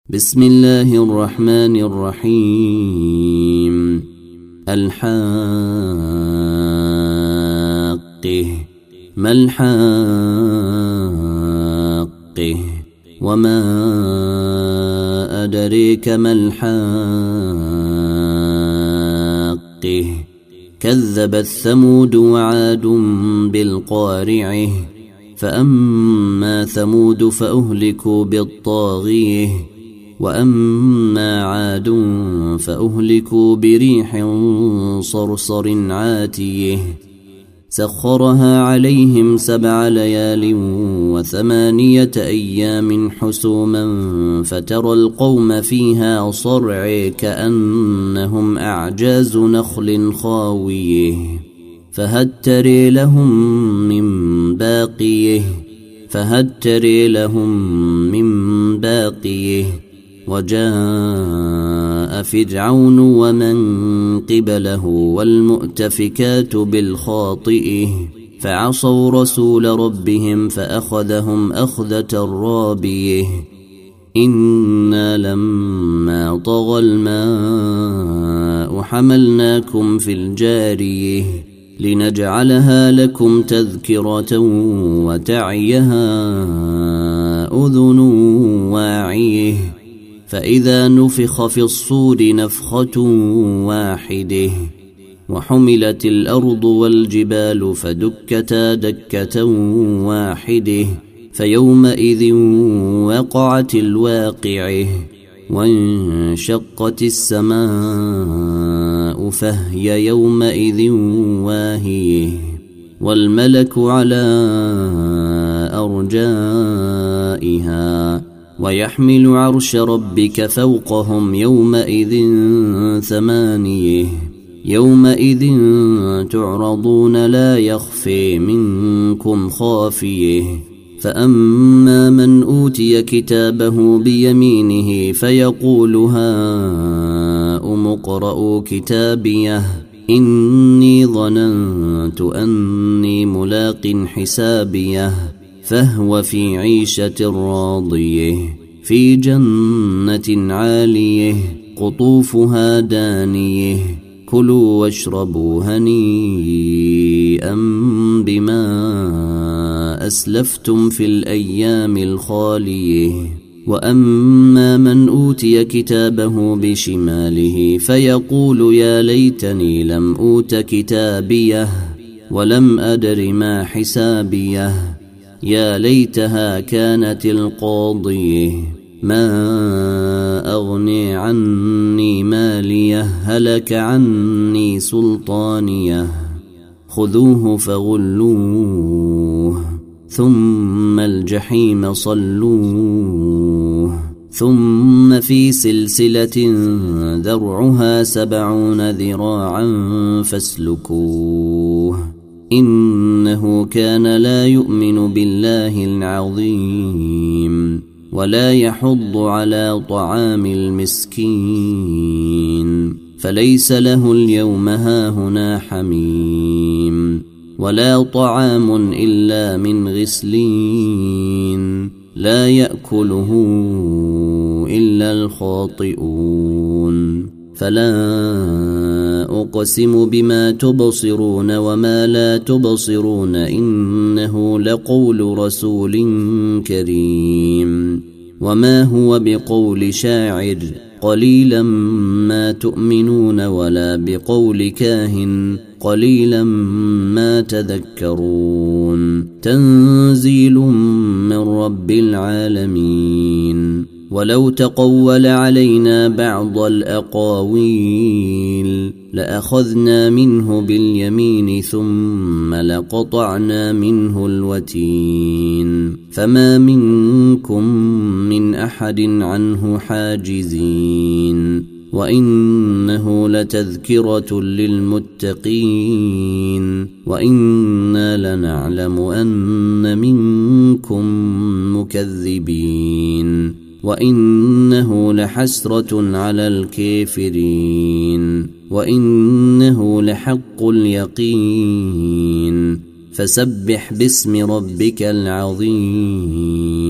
بسم الله الرحمن الرحيم. الحاقة ما الحاقة وما أدريك ما الحاقة كذبت ثمود وعاد بالقارعة فأما ثمود فأهلكوا بالطاغية وأما عاد فأهلكوا بريح صرصر عاتيه سخرها عليهم 7 ليال و8 أيام حسوما فترى القوم فيها صرعى كأنهم أعجاز نخل خاويه فهل ترى لهم من باقيه وجاء فرعون ومن قبله والمؤتفكات بالخاطئه فعصوا رسول ربهم فأخذهم أخذة رابية إنا لما طغى الماء حملناكم في الجارية لنجعلها لكم تذكرة وتعيها أذن واعيه فإذا نفخ في الصور نفخة واحدة وحملت الأرض والجبال فدكتا دكة واحدة فيومئذ وقعت الواقعة وانشقت السماء فهي يومئذ واهية والملك على أرجائها ويحمل عرش ربك فوقهم يومئذ 8 يومئذ تعرضون لا يخفي منكم خافيه فأما من أوتي كتابه بيمينه فيقول هاؤم اقرءوا كتابيه إني ظننت أني ملاق حسابيه فهو في عيشة راضية في جنة عالية قطوفها دانية كلوا واشربوا هنيئا بما أسلفتم في الأيام الخالية وأما من أوتي كتابه بشماله فيقول يا ليتني لم أوت كتابيه ولم أدر ما حسابيه يا ليتها كانت القاضية ما أغني عني ماليه هلك عني سلطانيه خذوه فغلوه ثم الجحيم صلوه ثم في سلسلة ذرعها 70 ذراعا فاسلكوه إنه كان لا يؤمن بالله العظيم ولا يحض على طعام المسكين فليس له اليوم هاهنا حميم ولا طعام إلا من غسلين لا يأكله إلا الخاطئون فلا أقسم بما تبصرون وما لا تبصرون إنه لقول رسول كريم وما هو بقول شاعر قليلا ما تؤمنون ولا بقول كاهن قليلا ما تذكرون تنزيل من رب العالمين ولو تقول علينا بعض الأقاويل لأخذنا منه باليمين ثم لقطعنا منه الوتين فما منكم من أحد عنه حاجزين وإنه لتذكرة للمتقين وإنا لنعلم أن منكم مكذبين وإنه لحسرة على الكافرين وإنه لحق اليقين فسبح باسم ربك العظيم